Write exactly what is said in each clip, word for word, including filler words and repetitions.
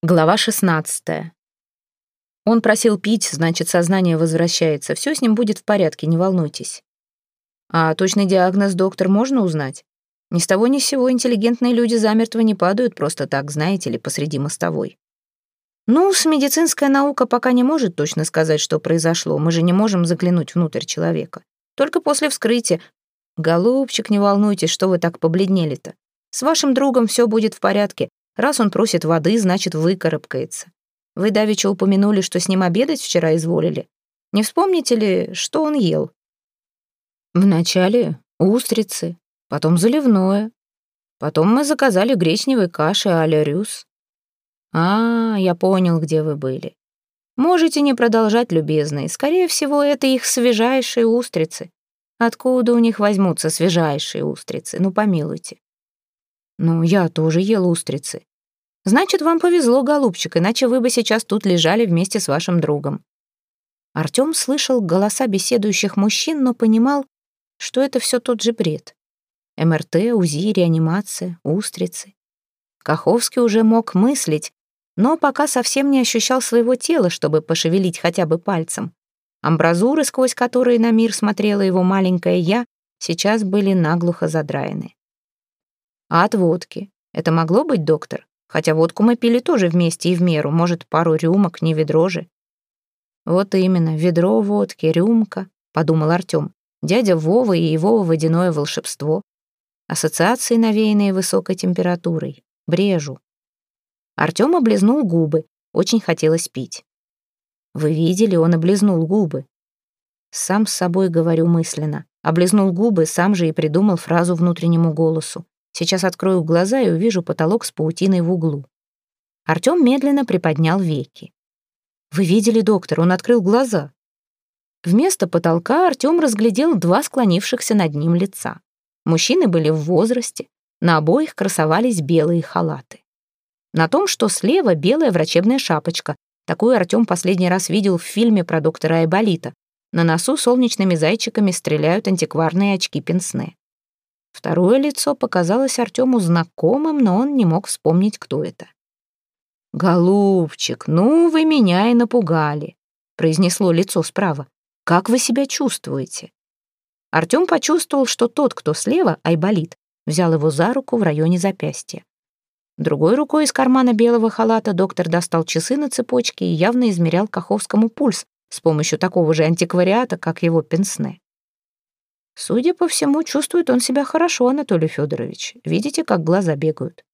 Глава шестнадцатая. Он просил пить, значит, сознание возвращается. Все с ним будет в порядке, не волнуйтесь. А точный диагноз, доктор, можно узнать? Ни с того ни с сего интеллигентные люди замертво не падают просто так, знаете ли, посреди мостовой. Ну, с медицинская наука пока не может точно сказать, что произошло. Мы же не можем заглянуть внутрь человека. Только после вскрытия. Голубчик, не волнуйтесь, что вы так побледнели-то. С вашим другом все будет в порядке. Раз он просит воды, значит, выкарабкается. Вы давеча упомянули, что с ним обедать вчера изволили. Не вспомните ли, что он ел? Вначале устрицы, потом заливное. Потом мы заказали гречневой каши а-ля рюс. А, я понял, где вы были. Можете не продолжать, любезные. Скорее всего, это их свежайшие устрицы. Откуда у них возьмутся свежайшие устрицы? Ну, помилуйте. Ну, я тоже ел устрицы. Значит, вам повезло, голубчик, иначе вы бы сейчас тут лежали вместе с вашим другом. Артём слышал голоса беседующих мужчин, но понимал, что это все тот же бред. эм эр тэ, УЗИ, реанимация, устрицы. Каховский уже мог мыслить, но пока совсем не ощущал своего тела, чтобы пошевелить хотя бы пальцем. Амбразуры, сквозь которые на мир смотрело его маленькое «я», сейчас были наглухо задраены. А от водки? Это могло быть, доктор? Хотя водку мы пили тоже вместе и в меру, может, пару рюмок, не ведро же. Вот именно, ведро водки, рюмка, подумал Артём. Дядя Вова и его водяное волшебство. Ассоциации, навеянные высокой температурой. Брежу. Артём облизнул губы. Очень хотелось пить. Вы видели, он облизнул губы. Сам с собой говорю мысленно. Облизнул губы, сам же и придумал фразу внутреннему голосу. Сейчас открою глаза и увижу потолок с паутиной в углу. Артём медленно приподнял веки. Вы видели, доктор, он открыл глаза. Вместо потолка Артём разглядел два склонившихся над ним лица. Мужчины были в возрасте, на обоих красовались белые халаты. На том, что слева белая врачебная шапочка. Такую Артём последний раз видел в фильме про доктора Айболита. На носу солнечными зайчиками стреляют антикварные очки пенсне. Второе лицо показалось Артёму знакомым, но он не мог вспомнить, кто это. «Голубчик, ну вы меня и напугали», — произнесло лицо справа. «Как вы себя чувствуете?» Артём почувствовал, что тот, кто слева, Айболит, взял его за руку в районе запястья. Другой рукой из кармана белого халата доктор достал часы на цепочке и явно измерял Каховскому пульс с помощью такого же антиквариата, как его пенсне. Судя по всему, чувствует он себя хорошо, Анатолий Федорович. Видите, как глаза бегают?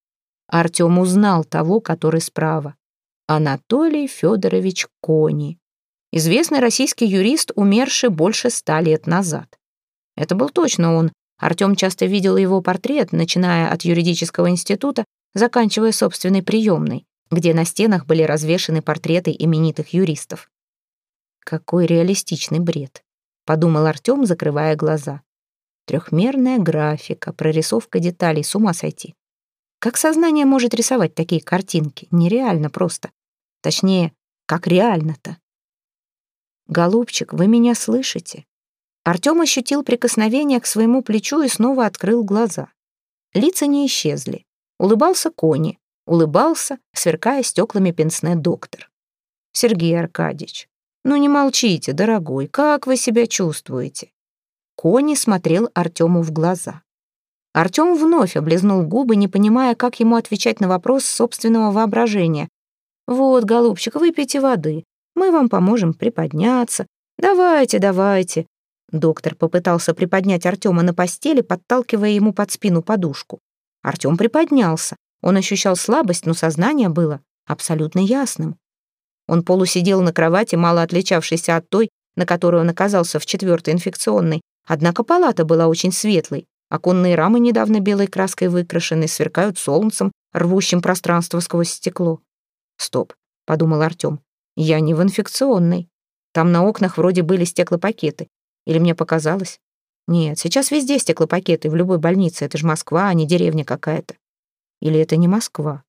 Артём узнал того, который справа. Анатолий Федорович Кони. Известный российский юрист, умерший больше ста лет назад. Это был точно он. Артём часто видел его портрет, начиная от юридического института, заканчивая собственной приемной, где на стенах были развешаны портреты именитых юристов. Какой реалистичный бред. Подумал Артём, закрывая глаза. Трехмерная графика, прорисовка деталей, с ума сойти. Как сознание может рисовать такие картинки? Нереально просто. Точнее, как реально-то? Голубчик, вы меня слышите? Артём ощутил прикосновение к своему плечу и снова открыл глаза. Лица не исчезли. Улыбался Кони. Улыбался, сверкая стеклами пенсне доктор. Сергей Аркадьевич, ну не молчите, дорогой, как вы себя чувствуете? Кони смотрел Артёму в глаза. Артём вновь облизнул губы, не понимая, как ему отвечать на вопрос собственного воображения. «Вот, голубчик, выпейте воды. Мы вам поможем приподняться. Давайте, давайте». Доктор попытался приподнять Артёма на постели, подталкивая ему под спину подушку. Артём приподнялся. Он ощущал слабость, но сознание было абсолютно ясным. Он полусидел на кровати, мало отличавшейся от той, на которой он оказался в четвёртой инфекционной. Однако палата была очень светлой. Оконные рамы, недавно белой краской выкрашены, сверкают солнцем, рвущим пространство сквозь стекло. «Стоп», — подумал Артём, — «я не в инфекционной. Там на окнах вроде были стеклопакеты. Или мне показалось? Нет, сейчас везде стеклопакеты, в любой больнице. Это же Москва, а не деревня какая-то. Или это не Москва?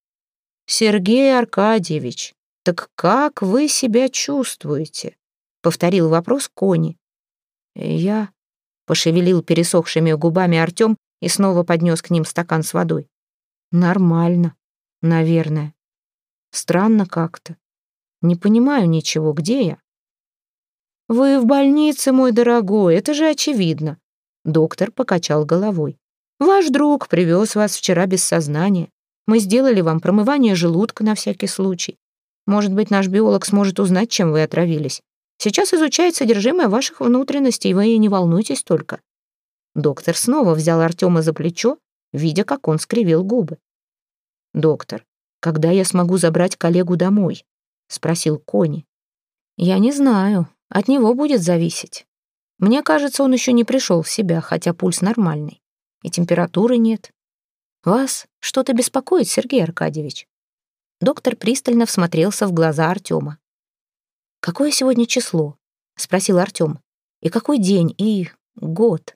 Сергей Аркадьевич, так как вы себя чувствуете?» — повторил вопрос Кони. «Я...» — пошевелил пересохшими губами Артём и снова поднес к ним стакан с водой. «Нормально, наверное. Странно как-то. Не понимаю ничего, где я?» «Вы в больнице, мой дорогой, это же очевидно». Доктор покачал головой. «Ваш друг привез вас вчера без сознания. Мы сделали вам промывание желудка на всякий случай. Может быть, наш биолог сможет узнать, чем вы отравились. Сейчас изучает содержимое ваших внутренностей, вы не волнуйтесь только». Доктор снова взял Артема за плечо, видя, как он скривил губы. «Доктор, когда я смогу забрать коллегу домой?» — спросил Кони. «Я не знаю. От него будет зависеть. Мне кажется, он еще не пришел в себя, хотя пульс нормальный. И температуры нет. Вас что-то беспокоит, Сергей Аркадьевич?» Доктор пристально всмотрелся в глаза Артема. «Какое сегодня число?» — спросил Артем. «И какой день, и год?»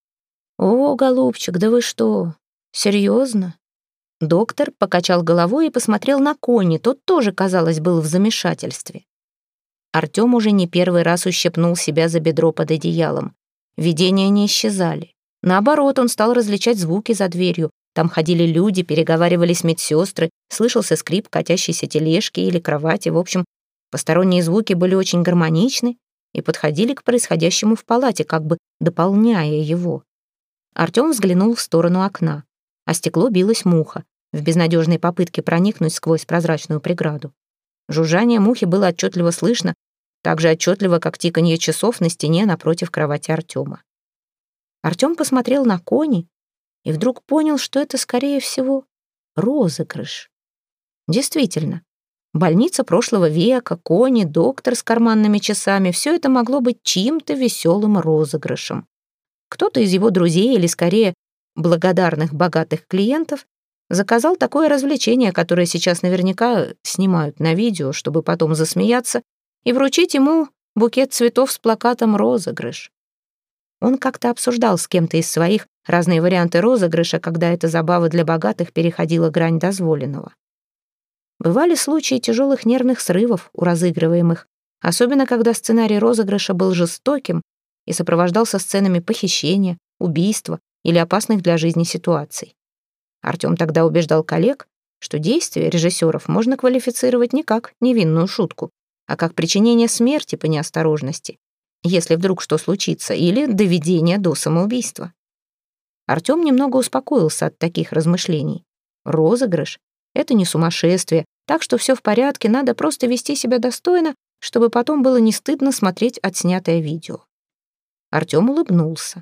«О, голубчик, да вы что, серьезно?» Доктор покачал головой и посмотрел на Кони, тот тоже, казалось, был в замешательстве. Артем уже не первый раз ущипнул себя за бедро под одеялом. Видения не исчезали. Наоборот, он стал различать звуки за дверью. Там ходили люди, переговаривались медсестры, слышался скрип катящейся тележки или кровати. В общем, посторонние звуки были очень гармоничны и подходили к происходящему в палате, как бы дополняя его. Артем взглянул в сторону окна. А стекло билась муха, в безнадежной попытке проникнуть сквозь прозрачную преграду. Жужжание мухи было отчетливо слышно, так же отчетливо, как тиканье часов на стене напротив кровати Артема. Артем посмотрел на Кони и вдруг понял, что это, скорее всего, розыгрыш. Действительно, больница прошлого века, Кони, доктор с карманными часами — все это могло быть чьим-то веселым розыгрышем. Кто-то из его друзей, или скорее благодарных богатых клиентов, заказал такое развлечение, которое сейчас наверняка снимают на видео, чтобы потом засмеяться и вручить ему букет цветов с плакатом «Розыгрыш». Он как-то обсуждал с кем-то из своих разные варианты розыгрыша, когда эта забава для богатых переходила грань дозволенного. Бывали случаи тяжелых нервных срывов у разыгрываемых, особенно когда сценарий розыгрыша был жестоким и сопровождался сценами похищения, убийства или опасных для жизни ситуаций. Артем тогда убеждал коллег, что действия режиссеров можно квалифицировать не как невинную шутку, а как причинение смерти по неосторожности, если вдруг что случится, или доведение до самоубийства. Артем немного успокоился от таких размышлений. Розыгрыш — это не сумасшествие, так что все в порядке, надо просто вести себя достойно, чтобы потом было не стыдно смотреть отснятое видео. Артем улыбнулся.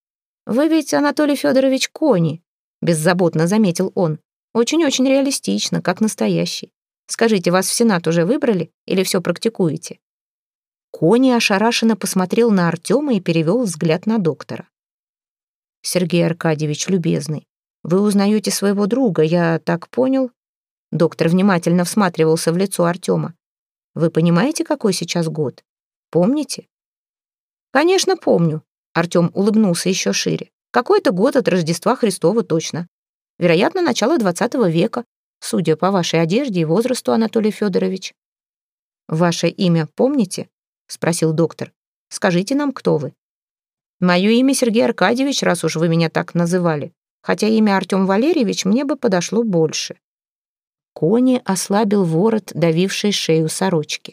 «Вы ведь, Анатолий Федорович, Кони», — беззаботно заметил он. «Очень-очень реалистично, как настоящий. Скажите, вас в Сенат уже выбрали или все практикуете?» Кони ошарашенно посмотрел на Артема и перевел взгляд на доктора. «Сергей Аркадьевич, любезный, вы узнаете своего друга, я так понял?» Доктор внимательно всматривался в лицо Артема. «Вы понимаете, какой сейчас год? Помните?» «Конечно, помню», — Артем улыбнулся еще шире. «Какой-то год от Рождества Христова точно. Вероятно, начало двадцатого века, судя по вашей одежде и возрасту, Анатолий Федорович». «Ваше имя помните?» — спросил доктор. «Скажите нам, кто вы». «Мое имя Сергей Аркадьевич, раз уж вы меня так называли, хотя имя Артем Валерьевич мне бы подошло больше». Кони ослабил ворот, давивший шею сорочки.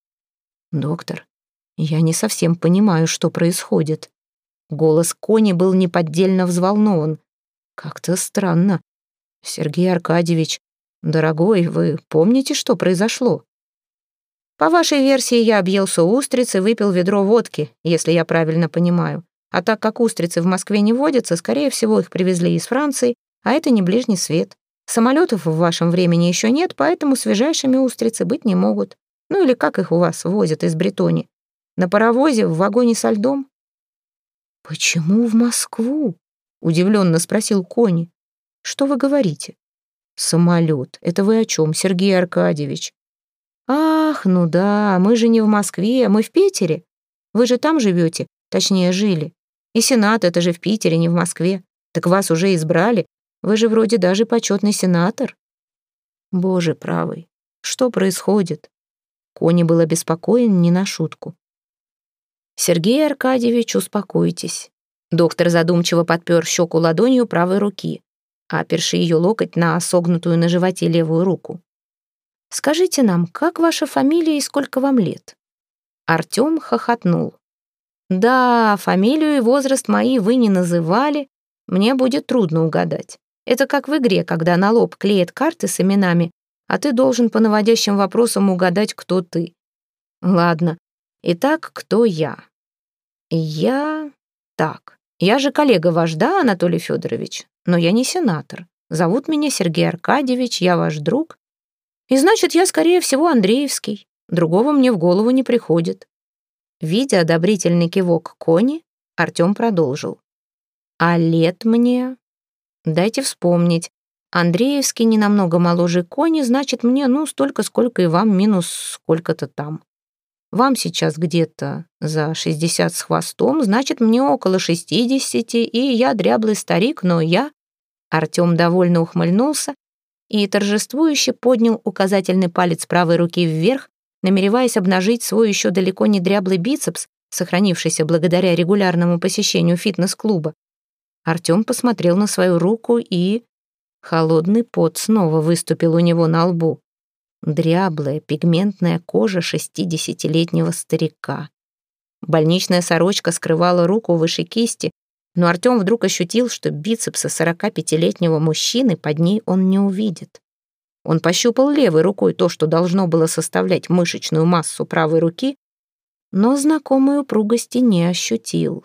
«Доктор, я не совсем понимаю, что происходит». Голос Кони был неподдельно взволнован. «Как-то странно. Сергей Аркадьевич, дорогой, вы помните, что произошло?» «По вашей версии, я объелся устриц и выпил ведро водки, если я правильно понимаю. А так как устрицы в Москве не водятся, скорее всего, их привезли из Франции, а это не ближний свет. Самолетов в вашем времени еще нет, поэтому свежайшими устрицы быть не могут. Ну или как их у вас возят из Бретони? На паровозе, в вагоне со льдом?» «Почему в Москву?» — удивленно спросил Кони. «Что вы говорите?» «Самолет. Это вы о чем, Сергей Аркадьевич?» «Ах, ну да, мы же не в Москве, мы в Питере. Вы же там живете, точнее, жили. И Сенат — это же в Питере, не в Москве. Так вас уже избрали. Вы же вроде даже почетный сенатор». «Боже правый, что происходит?» Кони был обеспокоен не на шутку. «Сергей Аркадьевич, успокойтесь». Доктор задумчиво подпер щеку ладонью правой руки, оперши ее локоть на согнутую на животе левую руку. Скажите нам, как ваша фамилия и сколько вам лет?» Артем хохотнул. «Да, фамилию и возраст мои вы не называли. Мне будет трудно угадать. Это как в игре, когда на лоб клеят карты с именами, а ты должен по наводящим вопросам угадать, кто ты. Ладно. Итак, кто я? Я... Так. Я же коллега ваш, да, Анатолий Федорович? Но я не сенатор. Зовут меня Сергей Аркадьевич, я ваш друг. И значит, я, скорее всего, Андреевский. Другого мне в голову не приходит». Видя одобрительный кивок Кони, Артем продолжил. «А лет мне? Дайте вспомнить. Андреевский не намного моложе Кони, значит, мне, ну, столько, сколько и вам, минус сколько-то там. Вам сейчас где-то за шестьдесят с хвостом, значит, мне около шестидесяти, и я дряблый старик, но я...» Артем довольно ухмыльнулся и торжествующе поднял указательный палец правой руки вверх, намереваясь обнажить свой еще далеко не дряблый бицепс, сохранившийся благодаря регулярному посещению фитнес-клуба. Артем посмотрел на свою руку, и... холодный пот снова выступил у него на лбу. Дряблая пигментная кожа шестидесятилетнего старика. Больничная сорочка скрывала руку выше кисти, но Артем вдруг ощутил, что бицепса сорокапятилетнего мужчины под ней он не увидит. Он пощупал левой рукой то, что должно было составлять мышечную массу правой руки, но знакомой упругости не ощутил.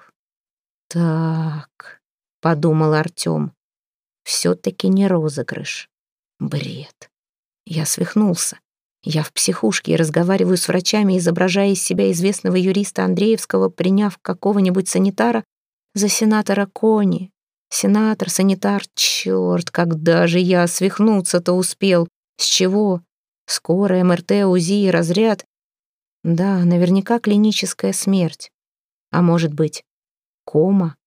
«Так», — подумал Артем, — «все-таки не розыгрыш. Бред. Я свихнулся. Я в психушке и разговариваю с врачами, изображая из себя известного юриста Андреевского, приняв какого-нибудь санитара за сенатора Кони. Сенатор, санитар, черт, когда же я свихнуться-то успел? С чего? Скорая, эм эр тэ, УЗИ и разряд. Да, наверняка клиническая смерть. А может быть, кома?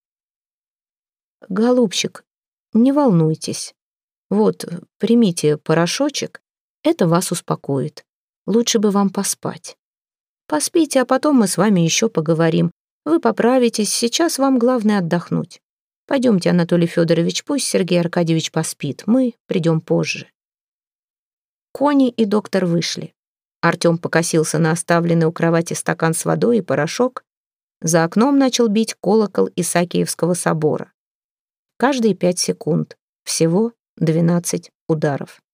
Голубчик, не волнуйтесь. Вот, примите порошочек, это вас успокоит. Лучше бы вам поспать. Поспите, а потом мы с вами еще поговорим. Вы поправитесь, сейчас вам главное отдохнуть. Пойдемте, Анатолий Федорович, пусть Сергей Аркадьевич поспит, мы придем позже». Кони и доктор вышли. Артем покосился на оставленный у кровати стакан с водой и порошок. За окном начал бить колокол Исаакиевского собора. Каждые пять секунд. Всего двенадцать ударов.